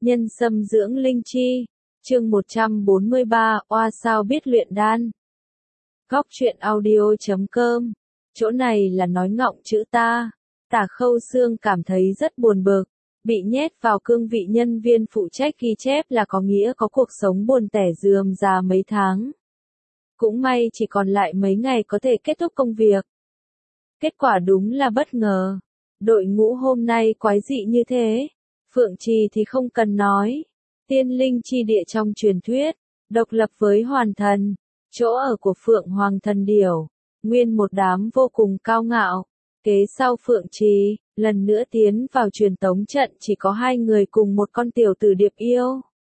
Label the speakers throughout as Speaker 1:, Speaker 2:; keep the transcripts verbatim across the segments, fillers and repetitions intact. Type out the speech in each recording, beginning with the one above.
Speaker 1: Nhân sâm dưỡng linh chi. Chương một trăm bốn mươi ba, oa sao biết luyện đan. Góc truyện audio chấm com. Chỗ này là nói ngọng chữ ta. Tả Khâu Xương cảm thấy rất buồn bực, bị nhét vào cương vị nhân viên phụ trách ghi chép là có nghĩa có cuộc sống buồn tẻ rườm rà mấy tháng. Cũng may chỉ còn lại mấy ngày có thể kết thúc công việc. Kết quả đúng là bất ngờ. Đội ngũ hôm nay quái dị như thế. Phượng Trì thì không cần nói. Tiên linh chi địa trong truyền thuyết, độc lập với hoàn thần, chỗ ở của Phượng Hoàng thần điểu, nguyên một đám vô cùng cao ngạo. Kế sau Phượng Trì, lần nữa tiến vào truyền tống trận chỉ có hai người cùng một con tiểu tử điệp yêu.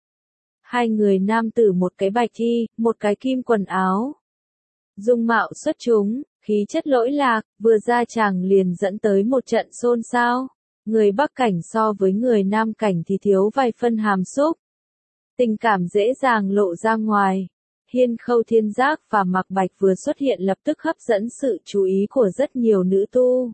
Speaker 1: Hai người nam tử một cái bạch y, một cái kim quần áo. Dung mạo xuất chúng, khí chất lỗi lạc, vừa ra chàng liền dẫn tới một trận xôn xao. Người Bắc cảnh so với người Nam cảnh thì thiếu vài phân hàm xúc. Tình cảm dễ dàng lộ ra ngoài. Hiên Khâu Thiên Giác và Mạc Bạch vừa xuất hiện lập tức hấp dẫn sự chú ý của rất nhiều nữ tu.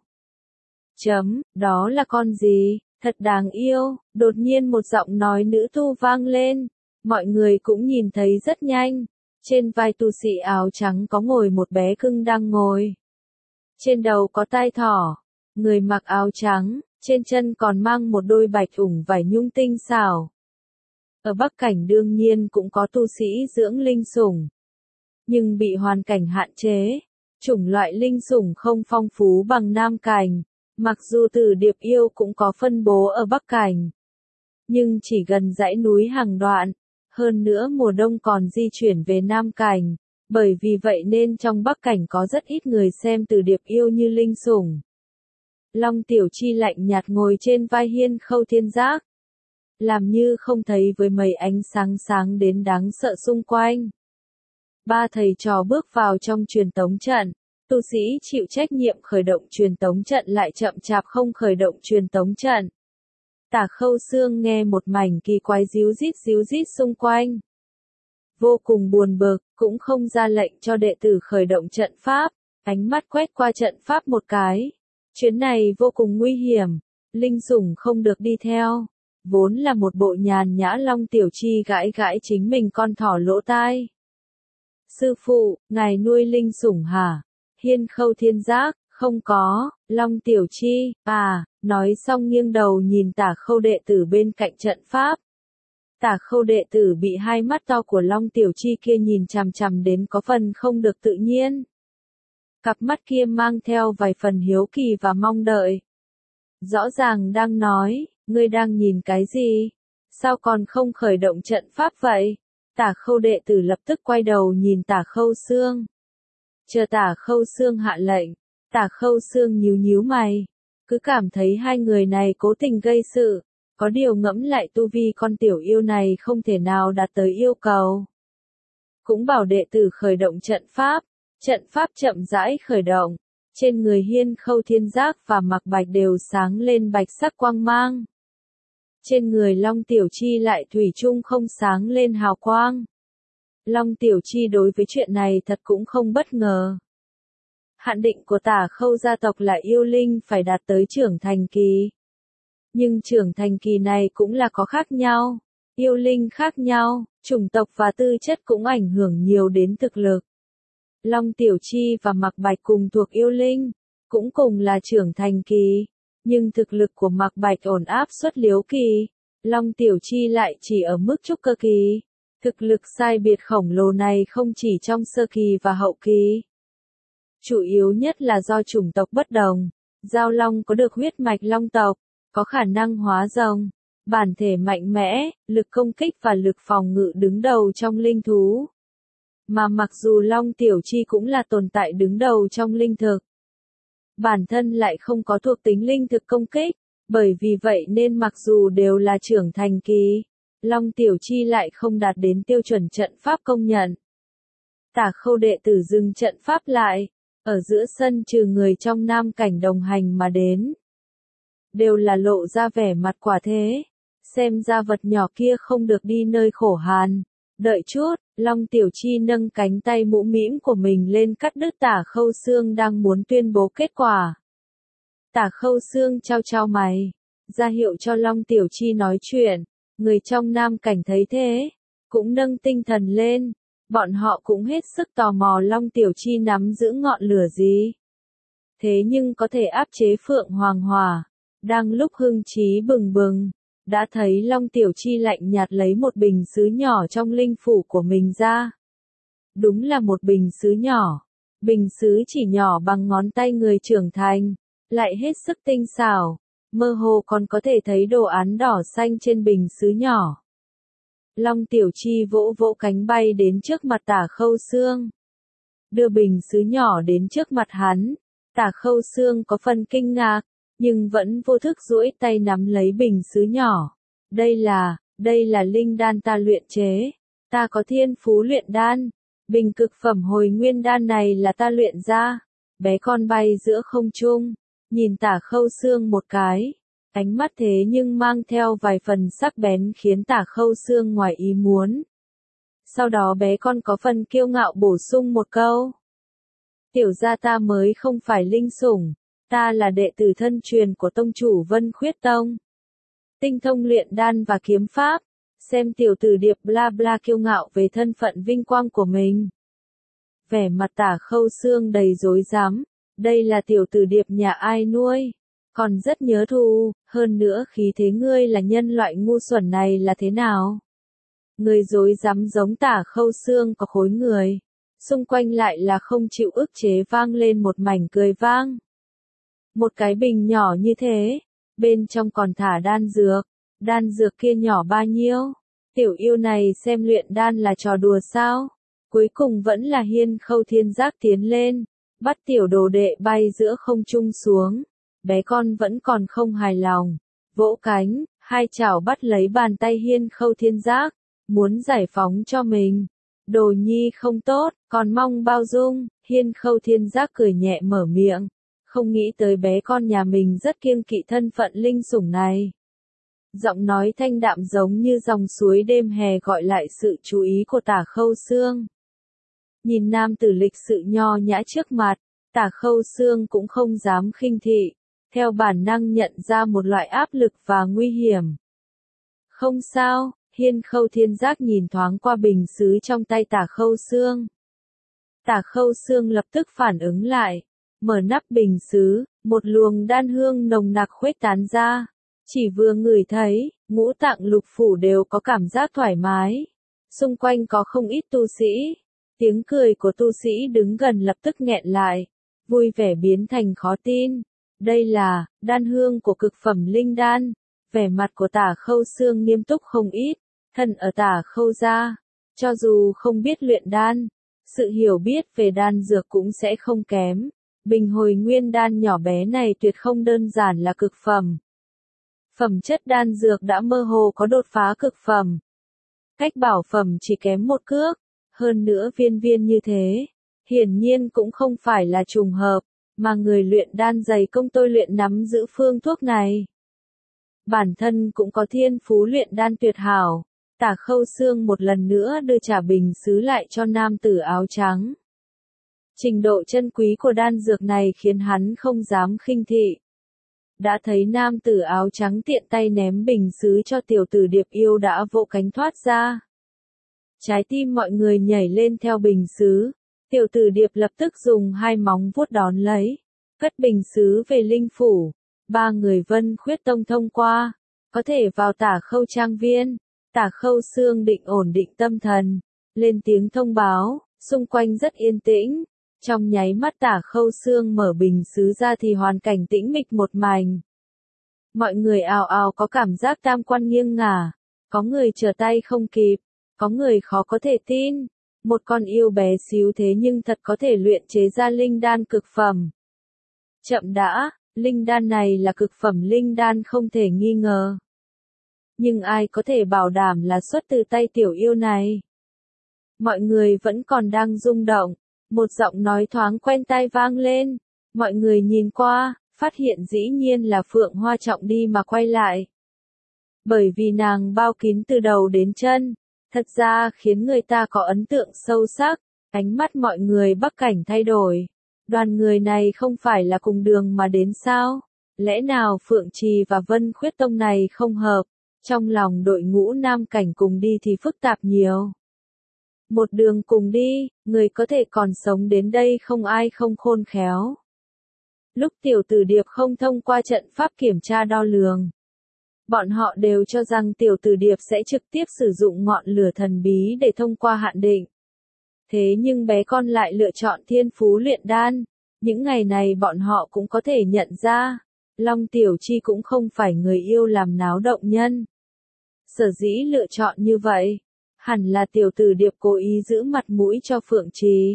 Speaker 1: Chấm, đó là con gì? Thật đáng yêu. Đột nhiên một giọng nói nữ tu vang lên. Mọi người cũng nhìn thấy rất nhanh. Trên vai tu sĩ áo trắng có ngồi một bé cưng đang ngồi. Trên đầu có tai thỏ. Người mặc áo trắng, trên chân còn mang một đôi bạch ủng vải nhung tinh xảo. Ở Bắc cảnh đương nhiên cũng có tu sĩ dưỡng linh sủng. Nhưng bị hoàn cảnh hạn chế, chủng loại linh sủng không phong phú bằng Nam cảnh. Mặc dù Tử Điệp Yêu cũng có phân bố ở Bắc cảnh, nhưng chỉ gần dãy núi hàng đoạn. Hơn nữa mùa đông còn di chuyển về Nam cảnh, bởi vì vậy nên trong Bắc cảnh có rất ít người xem Tử Điệp Yêu như linh sủng. Long Tiểu Chi lạnh nhạt ngồi trên vai Hiên Khâu Thiên Giác, làm như không thấy với mấy ánh sáng sáng đến đáng sợ xung quanh. Ba thầy trò bước vào trong truyền tống trận, tu sĩ chịu trách nhiệm khởi động truyền tống trận lại chậm chạp không khởi động truyền tống trận. Tả Khâu Xương nghe một mảnh kỳ quái ríu rít ríu rít xung quanh. Vô cùng buồn bực, cũng không ra lệnh cho đệ tử khởi động trận pháp, ánh mắt quét qua trận pháp một cái. Chuyến này vô cùng nguy hiểm, linh sủng không được đi theo. Vốn là một bộ nhàn nhã Long Tiểu Chi gãi gãi chính mình con thỏ lỗ tai. Sư phụ, ngài nuôi linh sủng hả? Hiên Khâu Thiên Giác, không có. Long Tiểu Chi, à, nói xong nghiêng đầu nhìn Tả Khâu đệ tử bên cạnh trận pháp. Tả Khâu đệ tử bị hai mắt to của Long Tiểu Chi kia nhìn chằm chằm đến có phần không được tự nhiên. Cặp mắt kia mang theo vài phần hiếu kỳ và mong đợi. Rõ ràng đang nói, ngươi đang nhìn cái gì? Sao còn không khởi động trận pháp vậy? Tả Khâu đệ tử lập tức quay đầu nhìn Tả Khâu Xương. Chờ Tả Khâu Xương hạ lệnh, Tả Khâu Xương nhíu nhíu mày, cứ cảm thấy hai người này cố tình gây sự, có điều ngẫm lại tu vi con tiểu yêu này không thể nào đạt tới yêu cầu. Cũng bảo đệ tử khởi động trận pháp, trận pháp chậm rãi khởi động, trên người Hiên Khâu Thiên Giác và Mạc Bạch đều sáng lên bạch sắc quang mang. Trên người Long Tiểu Chi lại thủy chung không sáng lên hào quang. Long Tiểu Chi đối với chuyện này thật cũng không bất ngờ. Hạn định của Tả Khâu gia tộc là yêu linh phải đạt tới trưởng thành kỳ. Nhưng trưởng thành kỳ này cũng là có khác nhau. Yêu linh khác nhau, chủng tộc và tư chất cũng ảnh hưởng nhiều đến thực lực. Long Tiểu Chi và Mạc Bạch cùng thuộc yêu linh, cũng cùng là trưởng thành kỳ. Nhưng thực lực của Mạc Bạch ổn áp xuất liếu kỳ. Long Tiểu Chi lại chỉ ở mức trúc cơ kỳ. Thực lực sai biệt khổng lồ này không chỉ trong sơ kỳ và hậu kỳ. Chủ yếu nhất là do chủng tộc bất đồng. Giao Long có được huyết mạch Long tộc, có khả năng hóa rồng, bản thể mạnh mẽ, lực công kích và lực phòng ngự đứng đầu trong linh thú. Mà mặc dù Long Tiểu Chi cũng là tồn tại đứng đầu trong linh thực, bản thân lại không có thuộc tính linh thực công kích, bởi vì vậy nên mặc dù đều là trưởng thành kỳ, Long Tiểu Chi lại không đạt đến tiêu chuẩn trận pháp công nhận. Tả Khâu đệ tử dừng trận pháp lại, ở giữa sân trừ người trong Nam cảnh đồng hành mà đến. Đều là lộ ra vẻ mặt quả thế, xem ra vật nhỏ kia không được đi nơi khổ hàn. Đợi chút, Long Tiểu Chi nâng cánh tay mũ mĩm của mình lên cắt đứt Tả Khâu Xương đang muốn tuyên bố kết quả. Tả Khâu Xương trao trao mày, ra hiệu cho Long Tiểu Chi nói chuyện, Người trong Nam Cảnh thấy thế, cũng nâng tinh thần lên, bọn họ cũng hết sức tò mò Long Tiểu Chi nắm giữ ngọn lửa gì. Thế nhưng có thể áp chế Phượng Hoàng Hỏa, đang lúc hưng trí bừng bừng, đã thấy Long Tiểu Chi lạnh nhạt lấy một bình sứ nhỏ trong linh phủ của mình ra. Đúng là một bình sứ nhỏ, bình sứ chỉ nhỏ bằng ngón tay người trưởng thành, lại hết sức tinh xảo, mơ hồ còn có thể thấy đồ án đỏ xanh trên bình sứ nhỏ. Long Tiểu Chi vỗ vỗ cánh bay đến trước mặt Tả Khâu Xương. Đưa bình sứ nhỏ đến trước mặt hắn, Tả Khâu Xương có phần kinh ngạc, nhưng vẫn vô thức duỗi tay nắm lấy bình sứ nhỏ. Đây là, đây là linh đan ta luyện chế, ta có thiên phú luyện đan, bình cực phẩm hồi nguyên đan này là ta luyện ra. Bé con bay giữa không trung, nhìn Tả Khâu Xương một cái, ánh mắt thế nhưng mang theo vài phần sắc bén khiến Tả Khâu Xương ngoài ý muốn. Sau đó bé con có phần kiêu ngạo bổ sung một câu. Tiểu gia ta mới không phải linh sủng, ta là đệ tử thân truyền của tông chủ Vân Khuyết Tông. Tinh thông luyện đan và kiếm pháp, xem tiểu tử điệp bla bla kiêu ngạo về thân phận vinh quang của mình. Vẻ mặt Tả Khâu Xương đầy rối rắm, đây là tiểu tử điệp nhà ai nuôi, còn rất nhớ thù, hơn nữa khí thế ngươi là nhân loại ngu xuẩn này là thế nào? Người rối rắm giống Tả Khâu Xương có khối người, xung quanh lại là không chịu ức chế vang lên một mảnh cười vang. Một cái bình nhỏ như thế, bên trong còn thả đan dược, đan dược kia nhỏ bao nhiêu? Tiểu yêu này xem luyện đan là trò đùa sao? Cuối cùng vẫn là Hiên Khâu Thiên Giác tiến lên, bắt tiểu đồ đệ bay giữa không trung xuống. Bé con vẫn còn không hài lòng, vỗ cánh, hai chảo bắt lấy bàn tay Hiên Khâu Thiên Giác, muốn giải phóng cho mình. Đồ nhi không tốt, còn mong bao dung. Hiên Khâu Thiên Giác cười nhẹ mở miệng, không nghĩ tới bé con nhà mình rất kiêng kỵ thân phận linh sủng này. Giọng nói thanh đạm giống như dòng suối đêm hè gọi lại sự chú ý của Tả Khâu Xương. Nhìn nam tử lịch sự nho nhã trước mặt, Tả Khâu Xương cũng không dám khinh thị, theo bản năng nhận ra một loại áp lực và nguy hiểm. Không sao, Hiên Khâu Thiên Giác nhìn thoáng qua bình sứ trong tay Tả Khâu Xương. Tả Khâu Xương lập tức phản ứng lại, mở nắp bình sứ, một luồng đan hương nồng nặc khuếch tán ra. Chỉ vừa ngửi thấy, ngũ tạng lục phủ đều có cảm giác thoải mái. Xung quanh có không ít tu sĩ. Tiếng cười của tu sĩ đứng gần lập tức nghẹn lại, vui vẻ biến thành khó tin. Đây là, đan hương của cực phẩm linh đan. Vẻ mặt của Tả Khâu Xương nghiêm túc không ít, thân ở Tả Khâu gia, cho dù không biết luyện đan, sự hiểu biết về đan dược cũng sẽ không kém. Bình hồi nguyên đan nhỏ bé này tuyệt không đơn giản là cực phẩm. Phẩm chất đan dược đã mơ hồ có đột phá cực phẩm. Cách bảo phẩm chỉ kém một cước, hơn nữa viên viên như thế, hiển nhiên cũng không phải là trùng hợp, mà người luyện đan dày công tôi luyện nắm giữ phương thuốc này. Bản thân cũng có thiên phú luyện đan tuyệt hảo. Tả Khâu Xương một lần nữa đưa trả bình sứ lại cho nam tử áo trắng. Trình độ chân quý của đan dược này khiến hắn không dám khinh thị. Đã thấy nam tử áo trắng tiện tay ném bình sứ cho tiểu tử điệp yêu đã vỗ cánh thoát ra. Trái tim mọi người nhảy lên theo bình sứ, tiểu tử điệp lập tức dùng hai móng vuốt đón lấy, cất bình sứ về linh phủ. Ba người Vân Khuyết Tông thông qua, có thể vào Tả Khâu trang viên. Tả Khâu Xương định ổn định tâm thần, lên tiếng thông báo, xung quanh rất yên tĩnh. Trong nháy mắt Tả Khâu Xương mở bình sứ ra thì hoàn cảnh tĩnh mịch một mảnh. Mọi người ào ào có cảm giác tam quan nghiêng ngả, có người trở tay không kịp, có người khó có thể tin. Một con yêu bé xíu thế nhưng thật có thể luyện chế ra linh đan cực phẩm. Chậm đã, linh đan này là cực phẩm linh đan không thể nghi ngờ. Nhưng ai có thể bảo đảm là xuất từ tay tiểu yêu này? Mọi người vẫn còn đang rung động, một giọng nói thoáng quen tai vang lên. Mọi người nhìn qua, phát hiện dĩ nhiên là Phượng Hoa Trọng đi mà quay lại. Bởi vì nàng bao kín từ đầu đến chân, thật ra khiến người ta có ấn tượng sâu sắc, ánh mắt mọi người Bắc Cảnh thay đổi. Đoàn người này không phải là cùng đường mà đến sao? Lẽ nào Phượng Trì và Vân Khuyết Tông này không hợp? Trong lòng đội ngũ nam cảnh cùng đi thì phức tạp nhiều. Một đường cùng đi, người có thể còn sống đến đây không ai không khôn khéo. Lúc Tiểu Tử Điệp không thông qua trận pháp kiểm tra đo lường, bọn họ đều cho rằng Tiểu Tử Điệp sẽ trực tiếp sử dụng ngọn lửa thần bí để thông qua hạn định. Thế nhưng bé con lại lựa chọn thiên phú luyện đan. Những ngày này bọn họ cũng có thể nhận ra, Long Tiểu Chi cũng không phải người yêu làm náo động nhân. Sở dĩ lựa chọn như vậy, hẳn là Tiểu Tử Điệp cố ý giữ mặt mũi cho Phượng Trì.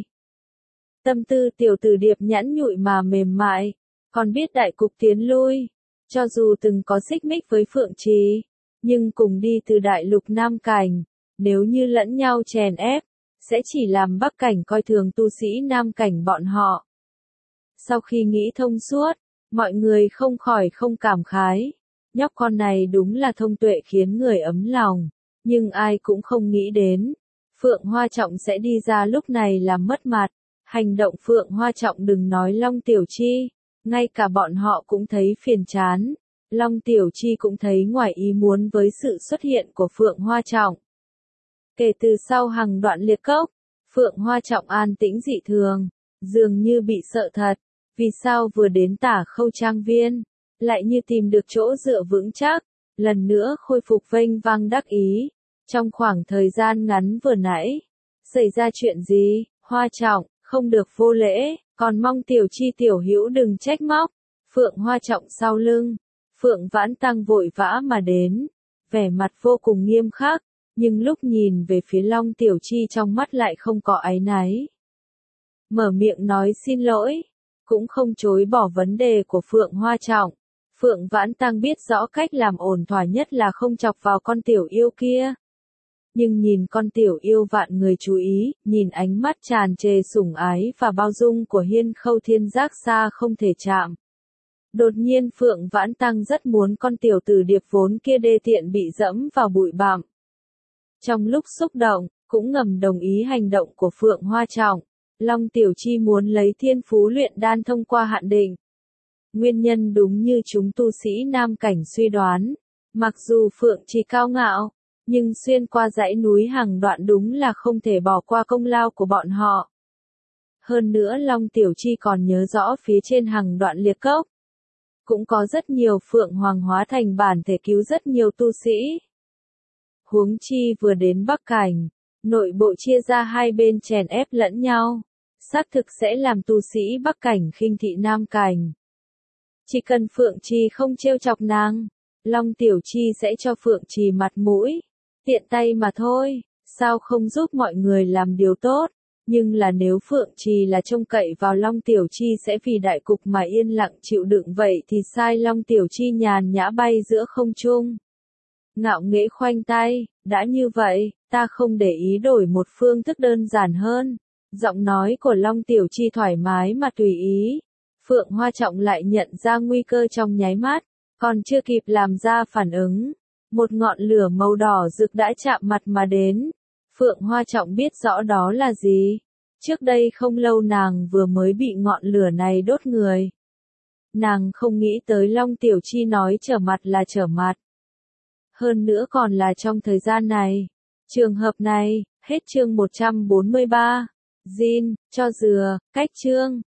Speaker 1: Tâm tư Tiểu Tử Điệp nhẵn nhụi mà mềm mại, còn biết đại cục tiến lui. Cho dù từng có xích mích với Phượng Trì, nhưng cùng đi từ đại lục Nam Cảnh, nếu như lẫn nhau chèn ép, sẽ chỉ làm Bắc Cảnh coi thường tu sĩ Nam Cảnh bọn họ. Sau khi nghĩ thông suốt, mọi người không khỏi không cảm khái. Nhóc con này đúng là thông tuệ khiến người ấm lòng, nhưng ai cũng không nghĩ đến. Phượng Hoa Trọng sẽ đi ra lúc này làm mất mặt. Hành động Phượng Hoa Trọng đừng nói Long Tiểu Chi, ngay cả bọn họ cũng thấy phiền chán. Long Tiểu Chi cũng thấy ngoài ý muốn với sự xuất hiện của Phượng Hoa Trọng. Kể từ sau Hằng Đoạn Liệt Cốc, Phượng Hoa Trọng an tĩnh dị thường, dường như bị sợ thật. Vì sao vừa đến Tả Khâu Trang Viên, lại như tìm được chỗ dựa vững chắc, lần nữa khôi phục vênh vang đắc ý. Trong khoảng thời gian ngắn vừa nãy, xảy ra chuyện gì? Hoa Trọng, không được vô lễ, còn mong Tiểu Chi tiểu hữu đừng trách móc. Phượng Hoa Trọng sau lưng, Phượng Vãn Tăng vội vã mà đến, vẻ mặt vô cùng nghiêm khắc, nhưng lúc nhìn về phía Long Tiểu Chi trong mắt lại không có áy náy. Mở miệng nói xin lỗi, cũng không chối bỏ vấn đề của Phượng Hoa Trọng. Phượng Vãn Tăng biết rõ cách làm ổn thỏa nhất là không chọc vào con tiểu yêu kia. Nhưng nhìn con tiểu yêu vạn người chú ý, nhìn ánh mắt tràn trề sủng ái và bao dung của Hiên Khâu Thiên Giác xa không thể chạm. Đột nhiên Phượng Vãn Tăng rất muốn con tiểu tử điệp vốn kia đê tiện bị dẫm vào bụi bặm. Trong lúc xúc động, cũng ngầm đồng ý hành động của Phượng Hoa Trọng. Long Tiểu Chi muốn lấy thiên phú luyện đan thông qua hạn định. Nguyên nhân đúng như chúng tu sĩ Nam Cảnh suy đoán. Mặc dù Phượng Trì cao ngạo, nhưng xuyên qua dãy núi hàng đoạn đúng là không thể bỏ qua công lao của bọn họ. Hơn nữa Long Tiểu Chi còn nhớ rõ phía trên hàng đoạn liệt cốc. Cũng có rất nhiều Phượng Hoàng hóa thành bản thể cứu rất nhiều tu sĩ. Huống chi vừa đến Bắc Cảnh, nội bộ chia ra hai bên chèn ép lẫn nhau, xác thực sẽ làm tu sĩ Bắc Cảnh khinh thị Nam Cảnh. Chỉ cần Phượng Trì không trêu chọc nàng, Long Tiểu Chi sẽ cho Phượng Trì mặt mũi, tiện tay mà thôi, sao không giúp mọi người làm điều tốt, nhưng là nếu Phượng Trì là trông cậy vào Long Tiểu Chi sẽ vì đại cục mà yên lặng chịu đựng vậy thì sai. Long Tiểu Chi nhàn nhã bay giữa không trung. Ngạo nghễ khoanh tay, đã như vậy, ta không để ý đổi một phương thức đơn giản hơn. Giọng nói của Long Tiểu Chi thoải mái mà tùy ý. Phượng Hoa Trọng lại nhận ra nguy cơ trong nháy mắt, còn chưa kịp làm ra phản ứng. Một ngọn lửa màu đỏ rực đã chạm mặt mà đến. Phượng Hoa Trọng biết rõ đó là gì. Trước đây không lâu nàng vừa mới bị ngọn lửa này đốt người. Nàng không nghĩ tới Long Tiểu Chi nói trở mặt là trở mặt. Hơn nữa còn là trong thời gian này. Trường hợp này, hết chương một trăm bốn mươi ba. Jin, cho dừa, cách chương.